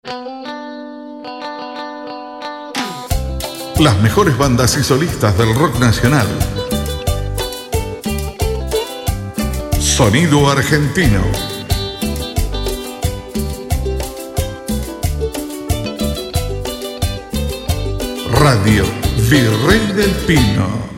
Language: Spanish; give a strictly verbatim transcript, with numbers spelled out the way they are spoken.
Las mejores bandas y solistas del rock nacional. Sonido argentino. Radio Virrey del Pino.